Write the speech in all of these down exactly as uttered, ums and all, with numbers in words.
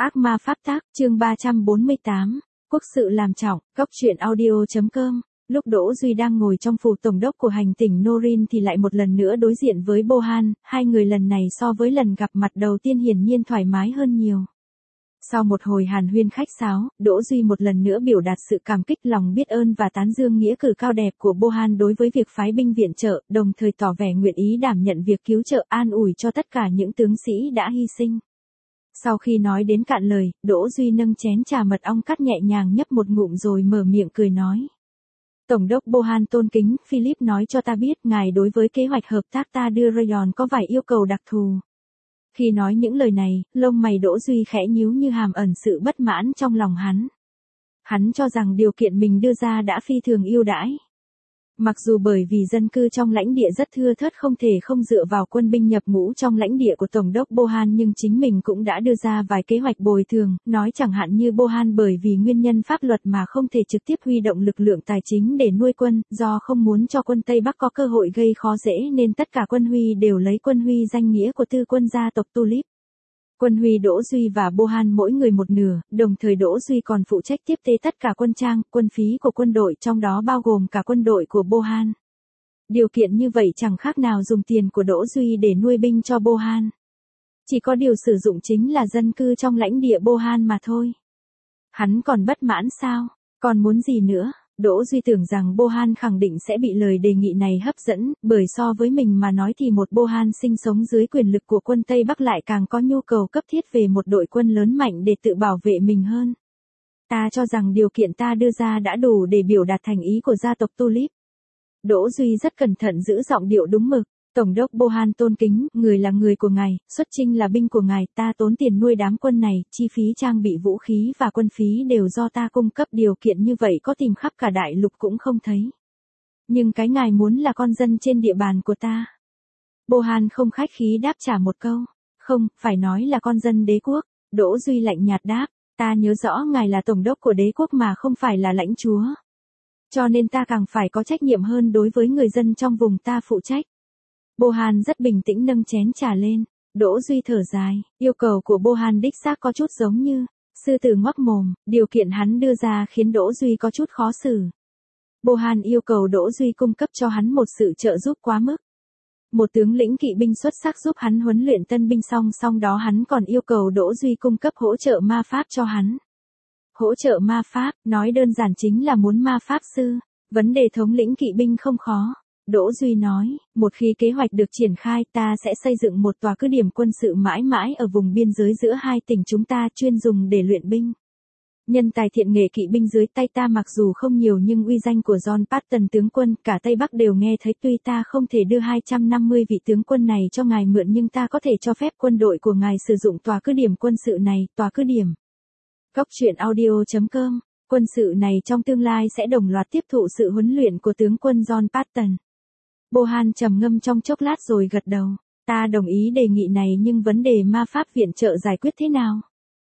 Ác ma pháp tác, chương ba trăm bốn mươi tám, quốc sự làm trọng, góc truyện audio.com. Lúc Đỗ Duy đang ngồi trong phủ tổng đốc của hành tỉnh Norin thì lại một lần nữa đối diện với Bohan, hai người lần này so với lần gặp mặt đầu tiên hiển nhiên thoải mái hơn nhiều. Sau một hồi hàn huyên khách sáo, Đỗ Duy một lần nữa biểu đạt sự cảm kích lòng biết ơn và tán dương nghĩa cử cao đẹp của Bohan đối với việc phái binh viện trợ, đồng thời tỏ vẻ nguyện ý đảm nhận việc cứu trợ an ủi cho tất cả những tướng sĩ đã hy sinh. Sau khi nói đến cạn lời, Đỗ Duy nâng chén trà mật ong cắt nhẹ nhàng nhấp một ngụm rồi mở miệng cười nói. Tổng đốc Bohan tôn kính, Philip nói cho ta biết ngài đối với kế hoạch hợp tác ta đưa Rayon có vài yêu cầu đặc thù. Khi nói những lời này, lông mày Đỗ Duy khẽ nhíu như hàm ẩn sự bất mãn trong lòng hắn. Hắn cho rằng điều kiện mình đưa ra đã phi thường ưu đãi. Mặc dù bởi vì dân cư trong lãnh địa rất thưa thớt không thể không dựa vào quân binh nhập ngũ trong lãnh địa của Tổng đốc Bohan nhưng chính mình cũng đã đưa ra vài kế hoạch bồi thường, nói chẳng hạn như Bohan bởi vì nguyên nhân pháp luật mà không thể trực tiếp huy động lực lượng tài chính để nuôi quân, do không muốn cho quân Tây Bắc có cơ hội gây khó dễ nên tất cả quân Huy đều lấy quân Huy danh nghĩa của tư quân gia tộc Tulip. Quân Huy Đỗ Duy và Bohan mỗi người một nửa, đồng thời Đỗ Duy còn phụ trách tiếp tế tất cả quân trang, quân phí của quân đội trong đó bao gồm cả quân đội của Bohan. Điều kiện như vậy chẳng khác nào dùng tiền của Đỗ Duy để nuôi binh cho Bohan. Chỉ có điều sử dụng chính là dân cư trong lãnh địa Bohan mà thôi. Hắn còn bất mãn sao? Còn muốn gì nữa? Đỗ Duy tưởng rằng Bohan khẳng định sẽ bị lời đề nghị này hấp dẫn, bởi so với mình mà nói thì một Bohan sinh sống dưới quyền lực của quân Tây Bắc lại càng có nhu cầu cấp thiết về một đội quân lớn mạnh để tự bảo vệ mình hơn. Ta cho rằng điều kiện ta đưa ra đã đủ để biểu đạt thành ý của gia tộc Tulip. Đỗ Duy rất cẩn thận giữ giọng điệu đúng mực. Tổng đốc Bohan tôn kính, người là người của ngài, xuất chinh là binh của ngài, ta tốn tiền nuôi đám quân này, chi phí trang bị vũ khí và quân phí đều do ta cung cấp, điều kiện như vậy có tìm khắp cả đại lục cũng không thấy. Nhưng cái ngài muốn là con dân trên địa bàn của ta. Bohan không khách khí đáp trả một câu, không, phải nói là con dân đế quốc. Đỗ Duy lạnh nhạt đáp, ta nhớ rõ ngài là tổng đốc của đế quốc mà không phải là lãnh chúa. Cho nên ta càng phải có trách nhiệm hơn đối với người dân trong vùng ta phụ trách. Bohan rất bình tĩnh nâng chén trà lên, Đỗ Duy thở dài, yêu cầu của Bohan đích xác có chút giống như sư tử ngoác mồm, điều kiện hắn đưa ra khiến Đỗ Duy có chút khó xử. Bohan yêu cầu Đỗ Duy cung cấp cho hắn một sự trợ giúp quá mức. Một tướng lĩnh kỵ binh xuất sắc giúp hắn huấn luyện tân binh, song song đó hắn còn yêu cầu Đỗ Duy cung cấp hỗ trợ ma pháp cho hắn. Hỗ trợ ma pháp, nói đơn giản chính là muốn ma pháp sư, vấn đề thống lĩnh kỵ binh không khó. Đỗ Duy nói, một khi kế hoạch được triển khai ta sẽ xây dựng một tòa cứ điểm quân sự mãi mãi ở vùng biên giới giữa hai tỉnh chúng ta chuyên dùng để luyện binh. Nhân tài thiện nghệ kỵ binh dưới tay ta mặc dù không nhiều nhưng uy danh của John Patton tướng quân cả Tây Bắc đều nghe thấy, tuy ta không thể đưa hai trăm năm mươi vị tướng quân này cho ngài mượn nhưng ta có thể cho phép quân đội của ngài sử dụng tòa cứ điểm quân sự này, tòa cứ điểm. Góc truyện audio.com, quân sự này trong tương lai sẽ đồng loạt tiếp thụ sự huấn luyện của tướng quân John Patton. Bohan trầm ngâm trong chốc lát rồi gật đầu, ta đồng ý đề nghị này nhưng vấn đề ma pháp viện trợ giải quyết thế nào?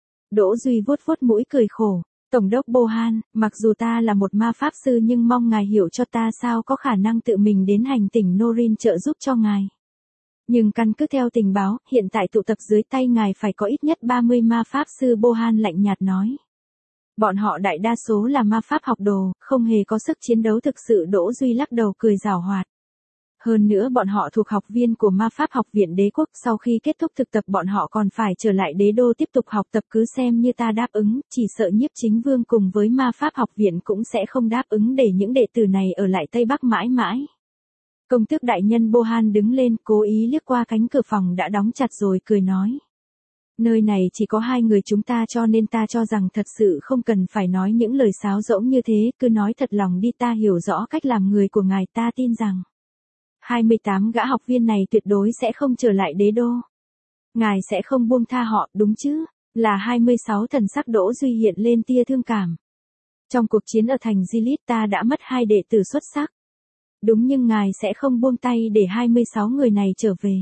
Đỗ Duy vuốt vuốt mũi cười khổ, Tổng đốc Bohan, mặc dù ta là một ma pháp sư nhưng mong ngài hiểu cho ta sao có khả năng tự mình đến hành tỉnh Norin trợ giúp cho ngài. Nhưng căn cứ theo tình báo, hiện tại tụ tập dưới tay ngài phải có ít nhất ba mươi ma pháp sư, Bohan lạnh nhạt nói. Bọn họ đại đa số là ma pháp học đồ, không hề có sức chiến đấu thực sự. Đỗ Duy lắc đầu cười giảo hoạt. Hơn nữa bọn họ thuộc học viên của ma pháp học viện đế quốc, sau khi kết thúc thực tập bọn họ còn phải trở lại đế đô tiếp tục học tập, cứ xem như ta đáp ứng, chỉ sợ Nhiếp Chính Vương cùng với ma pháp học viện cũng sẽ không đáp ứng để những đệ tử này ở lại Tây Bắc mãi mãi. Công tước đại nhân Bohan đứng lên, cố ý liếc qua cánh cửa phòng đã đóng chặt rồi cười nói. Nơi này chỉ có hai người chúng ta cho nên ta cho rằng thật sự không cần phải nói những lời sáo rỗng như thế, cứ nói thật lòng đi, ta hiểu rõ cách làm người của ngài, ta tin rằng hai mươi tám gã học viên này tuyệt đối sẽ không trở lại đế đô. Ngài sẽ không buông tha họ, đúng chứ? Là hai mươi sáu, thần sắc Đỗ Duy hiện lên tia thương cảm. Trong cuộc chiến ở thành Gilead ta đã mất hai đệ tử xuất sắc. Đúng, nhưng ngài sẽ không buông tay để hai mươi sáu người này trở về.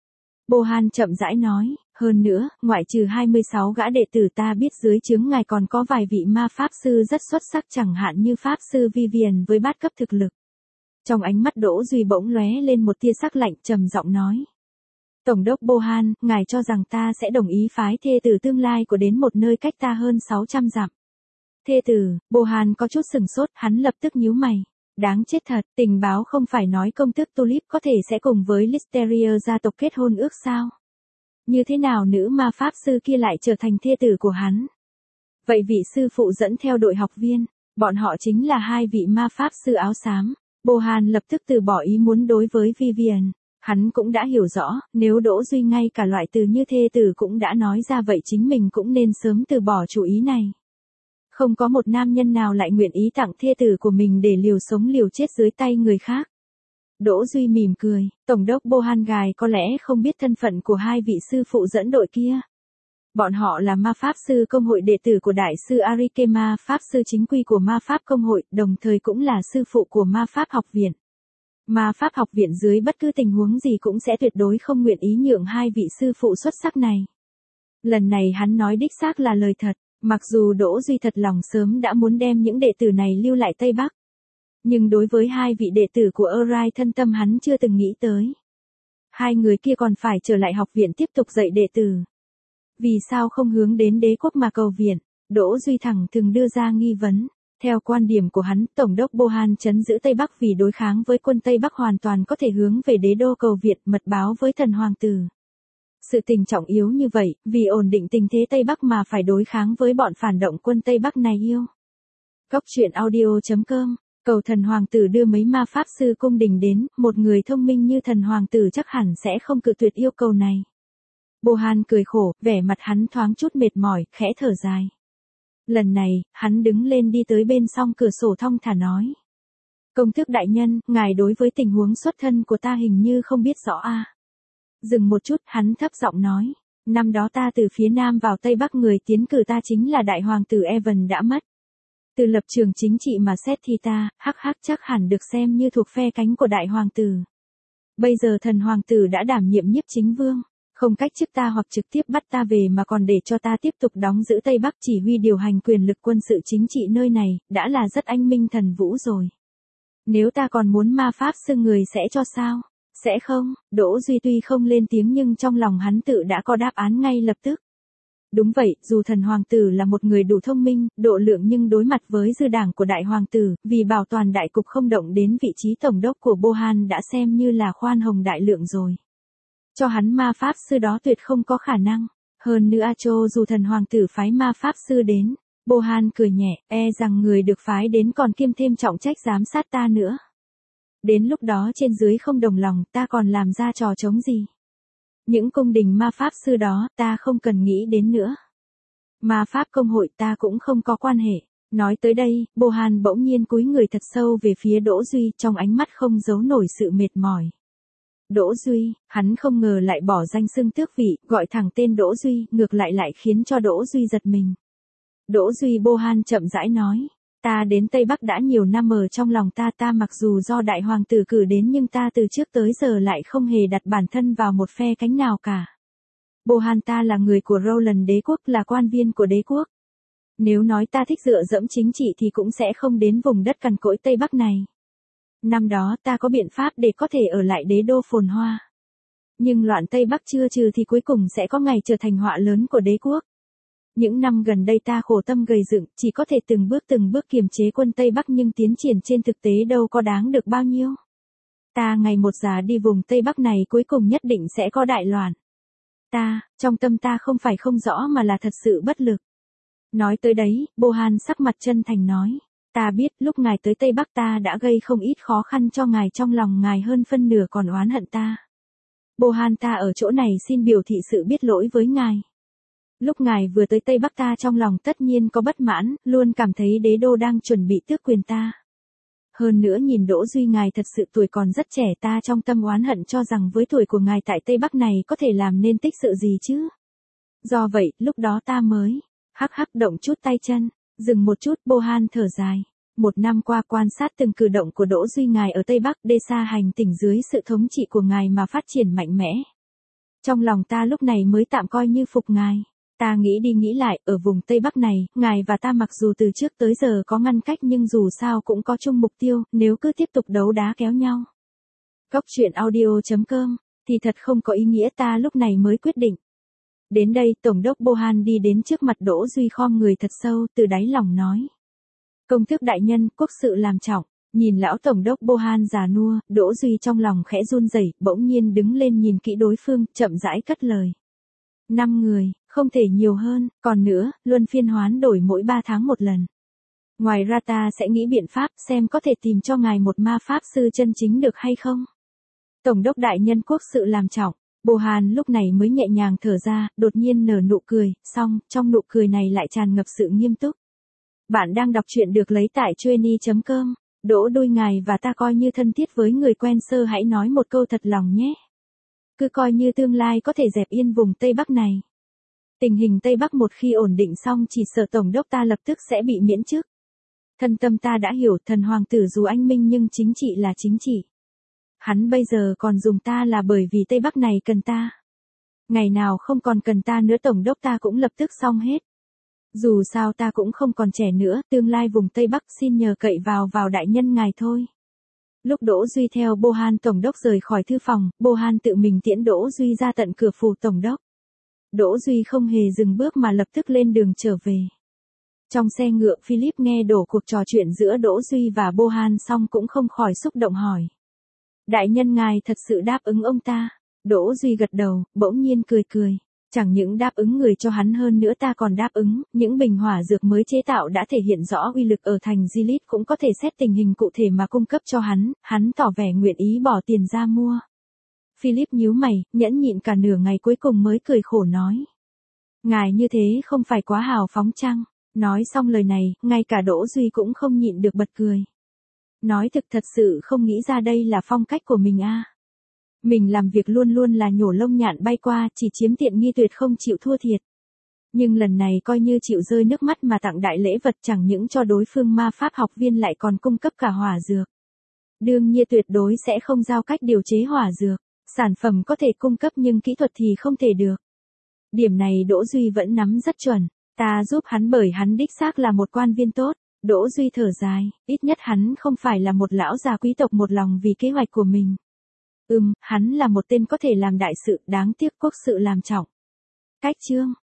Bohan chậm rãi nói, hơn nữa, ngoại trừ hai mươi sáu gã đệ tử ta biết dưới trướng ngài còn có vài vị ma pháp sư rất xuất sắc, chẳng hạn như pháp sư Vivian với bát cấp thực lực. Trong ánh mắt Đỗ Duy bỗng lóe lên một tia sắc lạnh, trầm giọng nói. Tổng đốc Bohan, ngài cho rằng ta sẽ đồng ý phái thê tử tương lai của đến một nơi cách ta hơn sáu trăm dặm. Thê tử, Bohan có chút sừng sốt, hắn lập tức nhíu mày. Đáng chết thật, tình báo không phải nói công tước Tulip có thể sẽ cùng với Listeria gia tộc kết hôn ước sao? Như thế nào nữ ma pháp sư kia lại trở thành thê tử của hắn? Vậy vị sư phụ dẫn theo đội học viên, bọn họ chính là hai vị ma pháp sư áo xám. Bohan lập tức từ bỏ ý muốn đối với Vivian. Hắn cũng đã hiểu rõ, nếu Đỗ Duy ngay cả loại từ như thê tử cũng đã nói ra vậy chính mình cũng nên sớm từ bỏ chủ ý này. Không có một nam nhân nào lại nguyện ý tặng thê tử của mình để liều sống liều chết dưới tay người khác. Đỗ Duy mỉm cười, Tổng đốc Bohan gài có lẽ không biết thân phận của hai vị sư phụ dẫn đội kia. Bọn họ là ma pháp sư công hội đệ tử của đại sư Arikema, pháp sư chính quy của ma pháp công hội, đồng thời cũng là sư phụ của ma pháp học viện. Ma pháp học viện dưới bất cứ tình huống gì cũng sẽ tuyệt đối không nguyện ý nhượng hai vị sư phụ xuất sắc này. Lần này hắn nói đích xác là lời thật, mặc dù Đỗ Duy thật lòng sớm đã muốn đem những đệ tử này lưu lại Tây Bắc. Nhưng đối với hai vị đệ tử của Arai thân tâm hắn chưa từng nghĩ tới. Hai người kia còn phải trở lại học viện tiếp tục dạy đệ tử. Vì sao không hướng đến đế quốc mà cầu viện? Đỗ Duy thẳng thừng đưa ra nghi vấn. Theo quan điểm của hắn, Tổng đốc Bohan trấn giữ Tây Bắc vì đối kháng với quân Tây Bắc hoàn toàn có thể hướng về đế đô cầu viện mật báo với thần hoàng tử. Sự tình trọng yếu như vậy, vì ổn định tình thế Tây Bắc mà phải đối kháng với bọn phản động quân Tây Bắc này yêu. Cốc truyện audio chấm com, cầu thần hoàng tử đưa mấy ma pháp sư cung đình đến, một người thông minh như thần hoàng tử chắc hẳn sẽ không cự tuyệt yêu cầu này. Bohan cười khổ, vẻ mặt hắn thoáng chút mệt mỏi, khẽ thở dài. Lần này, hắn đứng lên đi tới bên song cửa sổ thong thả nói. Công tước đại nhân, ngài đối với tình huống xuất thân của ta hình như không biết rõ a. Dừng một chút, hắn thấp giọng nói. Năm đó ta từ phía nam vào Tây Bắc, người tiến cử ta chính là đại hoàng tử Evan đã mất. Từ lập trường chính trị mà xét thì ta, hắc hắc chắc hẳn được xem như thuộc phe cánh của đại hoàng tử. Bây giờ thần hoàng tử đã đảm nhiệm nhiếp chính vương. Không cách chức ta hoặc trực tiếp bắt ta về mà còn để cho ta tiếp tục đóng giữ Tây Bắc chỉ huy điều hành quyền lực quân sự chính trị nơi này, đã là rất anh minh thần vũ rồi. Nếu ta còn muốn ma pháp sư người sẽ cho sao? Sẽ không, Đỗ Duy tuy không lên tiếng nhưng trong lòng hắn tự đã có đáp án ngay lập tức. Đúng vậy, dù thần hoàng tử là một người đủ thông minh, độ lượng nhưng đối mặt với dư đảng của đại hoàng tử, vì bảo toàn đại cục không động đến vị trí tổng đốc của Bohan đã xem như là khoan hồng đại lượng rồi. Cho hắn ma pháp sư đó tuyệt không có khả năng. Hơn nữa cho dù thần hoàng tử phái ma pháp sư đến, Bohan cười nhẹ, e rằng người được phái đến còn kiêm thêm trọng trách giám sát ta nữa. Đến lúc đó trên dưới không đồng lòng, ta còn làm ra trò trống gì? Những cung đình ma pháp sư đó, ta không cần nghĩ đến nữa. Ma pháp công hội ta cũng không có quan hệ. Nói tới đây, Bohan bỗng nhiên cúi người thật sâu về phía Đỗ Duy, trong ánh mắt không giấu nổi sự mệt mỏi. Đỗ Duy, hắn không ngờ lại bỏ danh xưng tước vị, gọi thẳng tên Đỗ Duy, ngược lại lại khiến cho Đỗ Duy giật mình. Đỗ Duy Bohan chậm rãi nói, ta đến Tây Bắc đã nhiều năm, ở trong lòng ta ta mặc dù do đại hoàng tử cử đến nhưng ta từ trước tới giờ lại không hề đặt bản thân vào một phe cánh nào cả. Bohan, ta là người của Roland đế quốc, là quan viên của đế quốc. Nếu nói ta thích dựa dẫm chính trị thì cũng sẽ không đến vùng đất cằn cỗi Tây Bắc này. Năm đó ta có biện pháp để có thể ở lại đế đô phồn hoa. Nhưng loạn Tây Bắc chưa trừ thì cuối cùng sẽ có ngày trở thành họa lớn của đế quốc. Những năm gần đây ta khổ tâm gầy dựng, chỉ có thể từng bước từng bước kiềm chế quân Tây Bắc nhưng tiến triển trên thực tế đâu có đáng được bao nhiêu. Ta ngày một già đi vùng Tây Bắc này cuối cùng nhất định sẽ có đại loạn. Ta, trong tâm ta không phải không rõ mà là thật sự bất lực. Nói tới đấy, Bohan sắc mặt chân thành nói. Ta biết lúc ngài tới Tây Bắc ta đã gây không ít khó khăn cho ngài, trong lòng ngài hơn phân nửa còn oán hận ta. Bohan, ta ở chỗ này xin biểu thị sự biết lỗi với ngài. Lúc ngài vừa tới Tây Bắc ta trong lòng tất nhiên có bất mãn, luôn cảm thấy đế đô đang chuẩn bị tước quyền ta. Hơn nữa nhìn Đỗ Duy ngài thật sự tuổi còn rất trẻ, ta trong tâm oán hận cho rằng với tuổi của ngài tại Tây Bắc này có thể làm nên tích sự gì chứ. Do vậy, lúc đó ta mới, hắc hắc động chút tay chân, dừng một chút, Bohan thở dài. Một năm qua quan sát từng cử động của Đỗ Duy ngài ở Tây Bắc, đê xa hành tỉnh dưới sự thống trị của ngài mà phát triển mạnh mẽ. Trong lòng ta lúc này mới tạm coi như phục ngài. Ta nghĩ đi nghĩ lại, ở vùng Tây Bắc này, ngài và ta mặc dù từ trước tới giờ có ngăn cách nhưng dù sao cũng có chung mục tiêu, nếu cứ tiếp tục đấu đá kéo nhau. Cốc truyện audio chấm com thì thật không có ý nghĩa, ta lúc này mới quyết định. Đến đây Tổng đốc Bohan đi đến trước mặt Đỗ Duy khom người thật sâu, từ đáy lòng nói. Công tước đại nhân, quốc sự làm trọng. Nhìn lão Tổng đốc Bohan già nua, Đỗ Duy trong lòng khẽ run rẩy, bỗng nhiên đứng lên nhìn kỹ đối phương, chậm rãi cất lời. Năm người, không thể nhiều hơn, còn nữa, luân phiên hoán đổi mỗi ba tháng một lần. Ngoài ra ta sẽ nghĩ biện pháp xem có thể tìm cho ngài một ma pháp sư chân chính được hay không. Tổng đốc đại nhân, quốc sự làm trọng. Bohan lúc này mới nhẹ nhàng thở ra, đột nhiên nở nụ cười, xong, trong nụ cười này lại tràn ngập sự nghiêm túc. Bạn đang đọc truyện được lấy tại chueny chấm com. Đỗ đôi ngài và ta coi như thân thiết với người quen sơ, hãy nói một câu thật lòng nhé. Cứ coi như tương lai có thể dẹp yên vùng Tây Bắc này. Tình hình Tây Bắc một khi ổn định xong chỉ sợ Tổng đốc ta lập tức sẽ bị miễn chức. Thân tâm ta đã hiểu, thần hoàng tử dù anh minh nhưng chính trị là chính trị. Hắn bây giờ còn dùng ta là bởi vì Tây Bắc này cần ta. Ngày nào không còn cần ta nữa Tổng đốc ta cũng lập tức xong hết. Dù sao ta cũng không còn trẻ nữa, tương lai vùng Tây Bắc xin nhờ cậy vào vào đại nhân ngài thôi. Lúc Đỗ Duy theo Bohan Tổng đốc rời khỏi thư phòng, Bohan tự mình tiễn Đỗ Duy ra tận cửa phủ Tổng đốc. Đỗ Duy không hề dừng bước mà lập tức lên đường trở về. Trong xe ngựa, Philip nghe đổ cuộc trò chuyện giữa Đỗ Duy và Bohan xong cũng không khỏi xúc động hỏi. Đại nhân ngài thật sự đáp ứng ông ta. Đỗ Duy gật đầu, bỗng nhiên cười cười. Chẳng những đáp ứng người cho hắn hơn nữa ta còn đáp ứng, những bình hỏa dược mới chế tạo đã thể hiện rõ uy lực ở thành Gilead cũng có thể xét tình hình cụ thể mà cung cấp cho hắn, hắn tỏ vẻ nguyện ý bỏ tiền ra mua. Philip nhíu mày, nhẫn nhịn cả nửa ngày cuối cùng mới cười khổ nói. Ngài như thế không phải quá hào phóng chăng? Nói xong lời này, ngay cả Đỗ Duy cũng không nhịn được bật cười. Nói thực thật sự không nghĩ ra đây là phong cách của mình a. À. Mình làm việc luôn luôn là nhổ lông nhạn bay qua, chỉ chiếm tiện nghi tuyệt không chịu thua thiệt. Nhưng lần này coi như chịu rơi nước mắt mà tặng đại lễ vật, chẳng những cho đối phương ma pháp học viên lại còn cung cấp cả hỏa dược. Đương nhiên tuyệt đối sẽ không giao cách điều chế hỏa dược. Sản phẩm có thể cung cấp nhưng kỹ thuật thì không thể được. Điểm này Đỗ Duy vẫn nắm rất chuẩn. Ta giúp hắn bởi hắn đích xác là một quan viên tốt. Đỗ Duy thở dài, ít nhất hắn không phải là một lão già quý tộc một lòng vì kế hoạch của mình. Ừm, hắn là một tên có thể làm đại sự, đáng tiếc quốc sự làm trọng. Cách chương